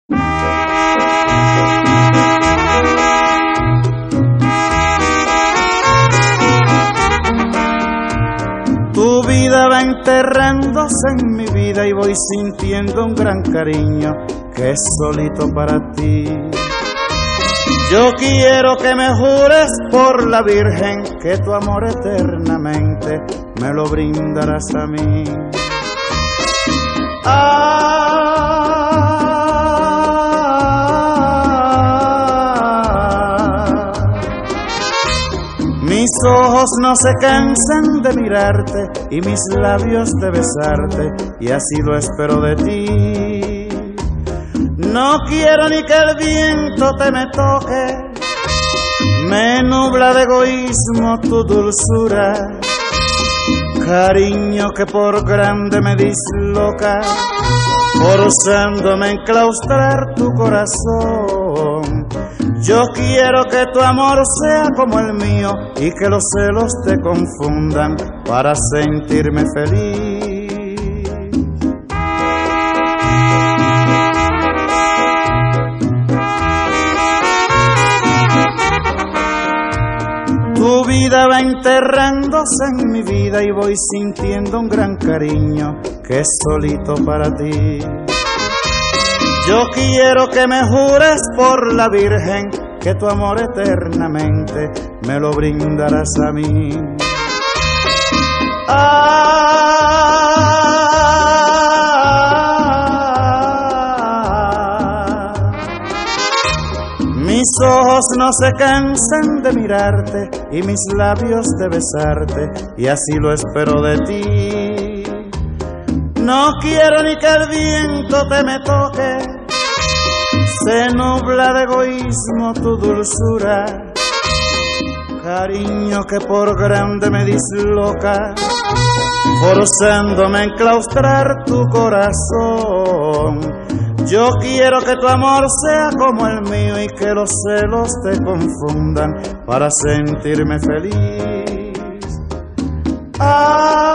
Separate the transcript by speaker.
Speaker 1: Tu vida va enterrándose en mi vida y voy sintiendo un gran cariño que es solito para ti. Yo quiero que me jures por la Virgen que tu amor eternamente me lo brindarás a mí. Mis ojos no se cansan de mirarte y mis labios de besarte, y así lo espero de ti. No quiero ni que el viento te me toque, me nubla de egoísmo tu dulzura, cariño que por grande me disloca, forzándome a enclaustrar tu corazón. Yo quiero que tu amor sea como el mío y que los celos te confundan para sentirme feliz. Tu vida va enterrándose en mi vida y voy sintiendo un gran cariño que es solito para ti. Yo quiero que me jures por la Virgen que tu amor eternamente me lo brindarás a mí. Mis ojos no se cansan de mirarte y mis labios de besarte, y así lo espero de ti. No quiero ni que el viento te me toque, se nubla de egoísmo tu dulzura, cariño que por grande me disloca, forzándome a enclaustrar tu corazón. Yo quiero que tu amor sea como el mío y que los celos te confundan para sentirme feliz.